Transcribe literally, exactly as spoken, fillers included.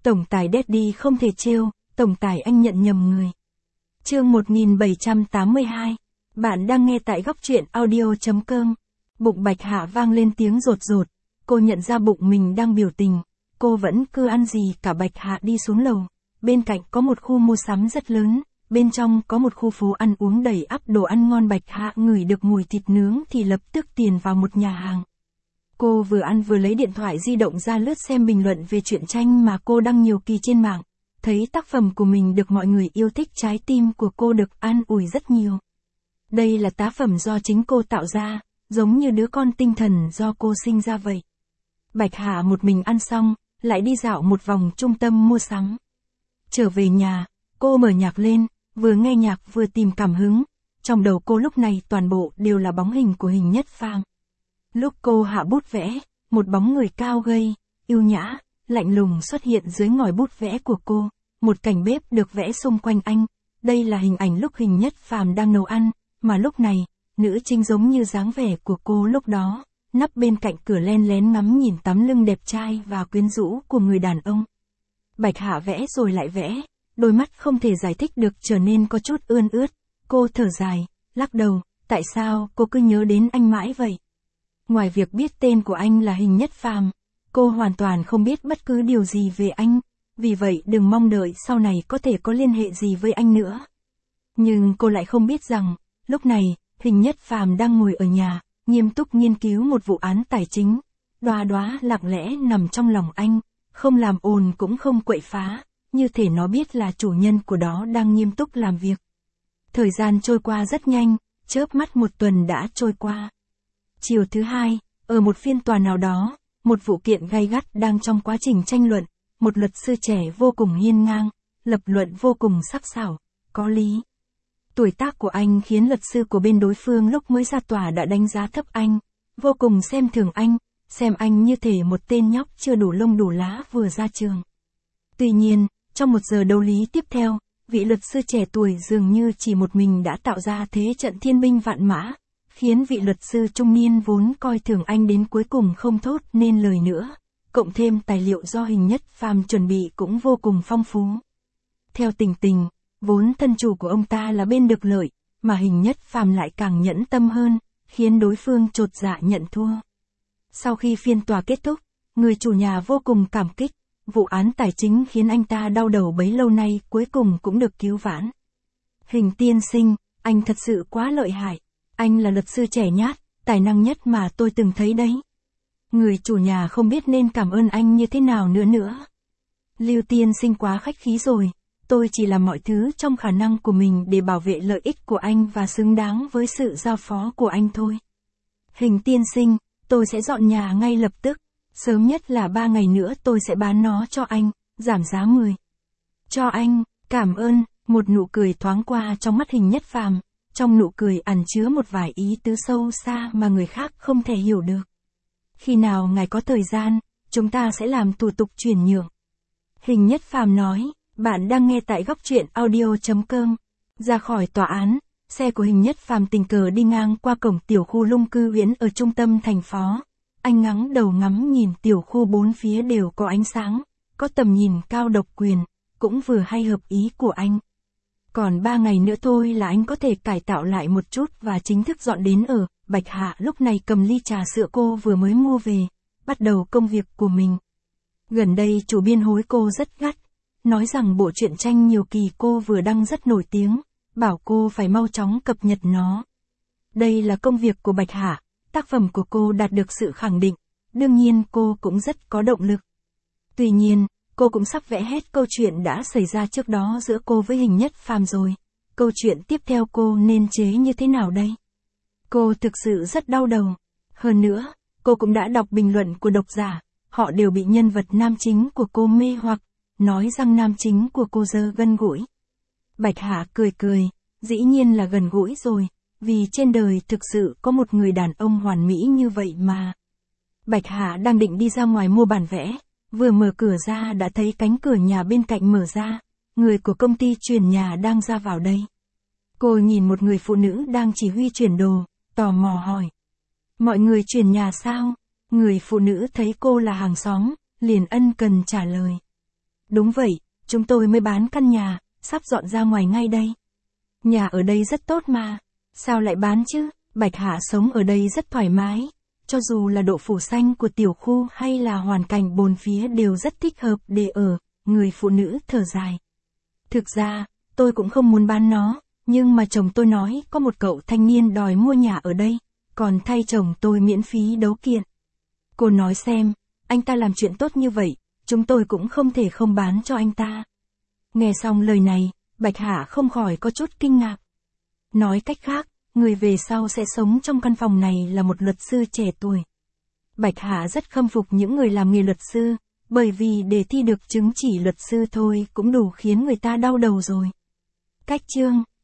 Tổng tài Daddy không thể trêu, tổng tài anh nhận nhầm người. Chương một nghìn bảy trăm tám mươi hai. Bạn đang nghe tại góc truyện audio.com. Bụng Bạch Hạ vang lên tiếng rột rột, cô nhận ra bụng mình đang biểu tình, cô vẫn cứ ăn gì cả. Bạch Hạ đi xuống lầu, bên cạnh có một khu mua sắm rất lớn, bên trong có một khu phố ăn uống đầy ắp đồ ăn ngon. Bạch Hạ ngửi được mùi thịt nướng thì lập tức tiền vào một nhà hàng. Cô vừa ăn vừa lấy điện thoại di động ra lướt xem bình luận về truyện tranh mà cô đăng nhiều kỳ trên mạng, thấy tác phẩm của mình được mọi người yêu thích, trái tim của cô được an ủi rất nhiều. Đây là tác phẩm do chính cô tạo ra, giống như đứa con tinh thần do cô sinh ra vậy. Bạch Hạ một mình ăn xong, lại đi dạo một vòng trung tâm mua sắm. Trở về nhà, cô mở nhạc lên, vừa nghe nhạc vừa tìm cảm hứng. Trong đầu cô lúc này toàn bộ đều là bóng hình của Hình Nhất Phàm. Lúc cô hạ bút vẽ, một bóng người cao gầy, yêu nhã, lạnh lùng xuất hiện dưới ngòi bút vẽ của cô. Một cảnh bếp được vẽ xung quanh anh. Đây là hình ảnh lúc Hình Nhất Phàm đang nấu ăn, mà lúc này, nữ chính giống như dáng vẻ của cô lúc đó, nắp bên cạnh cửa len lén ngắm nhìn tấm lưng đẹp trai và quyến rũ của người đàn ông. Bạch Hạ vẽ rồi lại vẽ, đôi mắt không thể giải thích được trở nên có chút ươn ướt. Cô thở dài, lắc đầu, tại sao cô cứ nhớ đến anh mãi vậy? Ngoài việc biết tên của anh là Hình Nhất Phàm, cô hoàn toàn không biết bất cứ điều gì về anh, vì vậy đừng mong đợi sau này có thể có liên hệ gì với anh nữa. Nhưng cô lại không biết rằng, lúc này, Hình Nhất Phàm đang ngồi ở nhà, nghiêm túc nghiên cứu một vụ án tài chính. Đoá đoá lặng lẽ nằm trong lòng anh, không làm ồn cũng không quậy phá, như thể nó biết là chủ nhân của đó đang nghiêm túc làm việc. Thời gian trôi qua rất nhanh, chớp mắt một tuần đã trôi qua. Chiều thứ hai, ở một phiên tòa nào đó, một vụ kiện gay gắt đang trong quá trình tranh luận, một luật sư trẻ vô cùng hiên ngang, lập luận vô cùng sắc sảo, có lý. Tuổi tác của anh khiến luật sư của bên đối phương lúc mới ra tòa đã đánh giá thấp anh, vô cùng xem thường anh, xem anh như thể một tên nhóc chưa đủ lông đủ lá vừa ra trường. Tuy nhiên, trong một giờ đấu lý tiếp theo, vị luật sư trẻ tuổi dường như chỉ một mình đã tạo ra thế trận thiên binh vạn mã, khiến vị luật sư trung niên vốn coi thường anh đến cuối cùng không thốt nên lời nữa, cộng thêm tài liệu do Hình Nhất Phàm chuẩn bị cũng vô cùng phong phú. Theo tình tình, vốn thân chủ của ông ta là bên được lợi, mà Hình Nhất Phàm lại càng nhẫn tâm hơn, khiến đối phương chột dạ nhận thua. Sau khi phiên tòa kết thúc, người chủ nhà vô cùng cảm kích, vụ án tài chính khiến anh ta đau đầu bấy lâu nay cuối cùng cũng được cứu vãn. Hình tiên sinh, anh thật sự quá lợi hại, anh là luật sư trẻ nhát, tài năng nhất mà tôi từng thấy đấy. Người chủ nhà không biết nên cảm ơn anh như thế nào nữa nữa. Lưu tiên sinh quá khách khí rồi, tôi chỉ làm mọi thứ trong khả năng của mình để bảo vệ lợi ích của anh và xứng đáng với sự giao phó của anh thôi. Hình tiên sinh, tôi sẽ dọn nhà ngay lập tức, sớm nhất là ba ngày nữa tôi sẽ bán nó cho anh, giảm giá mười. Cho anh, cảm ơn, một nụ cười thoáng qua trong mắt Hình Nhất Phàm, trong nụ cười ẩn chứa một vài ý tứ sâu xa mà người khác không thể hiểu được. Khi nào ngài có thời gian, chúng ta sẽ làm thủ tục chuyển nhượng. Hình Nhất Phàm nói, bạn đang nghe tại góc truyện audio.com. Ra khỏi tòa án, xe của Hình Nhất Phàm tình cờ đi ngang qua cổng tiểu khu Lung Cư Uyển ở trung tâm thành phố. Anh ngẩng đầu ngắm nhìn tiểu khu bốn phía đều có ánh sáng, có tầm nhìn cao độc quyền, cũng vừa hay hợp ý của anh. Còn ba ngày nữa thôi là anh có thể cải tạo lại một chút và chính thức dọn đến ở. Bạch Hạ lúc này cầm ly trà sữa cô vừa mới mua về, bắt đầu công việc của mình. Gần đây chủ biên hối cô rất gắt, nói rằng bộ truyện tranh nhiều kỳ cô vừa đăng rất nổi tiếng, bảo cô phải mau chóng cập nhật nó. Đây là công việc của Bạch Hạ, tác phẩm của cô đạt được sự khẳng định, đương nhiên cô cũng rất có động lực. Tuy nhiên, cô cũng sắp vẽ hết câu chuyện đã xảy ra trước đó giữa cô với Hình Nhất Phàm rồi. Câu chuyện tiếp theo cô nên chế như thế nào đây? Cô thực sự rất đau đầu. Hơn nữa, cô cũng đã đọc bình luận của độc giả, họ đều bị nhân vật nam chính của cô mê hoặc, nói rằng nam chính của cô giờ gần gũi. Bạch Hạ cười cười, dĩ nhiên là gần gũi rồi, vì trên đời thực sự có một người đàn ông hoàn mỹ như vậy mà. Bạch Hạ đang định đi ra ngoài mua bản vẽ, vừa mở cửa ra đã thấy cánh cửa nhà bên cạnh mở ra, người của công ty chuyển nhà đang ra vào đây. Cô nhìn một người phụ nữ đang chỉ huy chuyển đồ, tò mò hỏi. Mọi người chuyển nhà sao? Người phụ nữ thấy cô là hàng xóm, liền ân cần trả lời. Đúng vậy, chúng tôi mới bán căn nhà, sắp dọn ra ngoài ngay đây. Nhà ở đây rất tốt mà. Sao lại bán chứ? Bạch Hạ sống ở đây rất thoải mái. Cho dù là độ phủ xanh của tiểu khu hay là hoàn cảnh bốn phía đều rất thích hợp để ở, người phụ nữ thở dài. Thực ra, tôi cũng không muốn bán nó, nhưng mà chồng tôi nói có một cậu thanh niên đòi mua nhà ở đây, còn thay chồng tôi miễn phí đấu kiện. Cô nói xem, anh ta làm chuyện tốt như vậy, chúng tôi cũng không thể không bán cho anh ta. Nghe xong lời này, Bạch Hạ không khỏi có chút kinh ngạc. Nói cách khác, người về sau sẽ sống trong căn phòng này là một luật sư trẻ tuổi. Bạch Hạ rất khâm phục những người làm nghề luật sư, bởi vì để thi được chứng chỉ luật sư thôi cũng đủ khiến người ta đau đầu rồi. Cách chương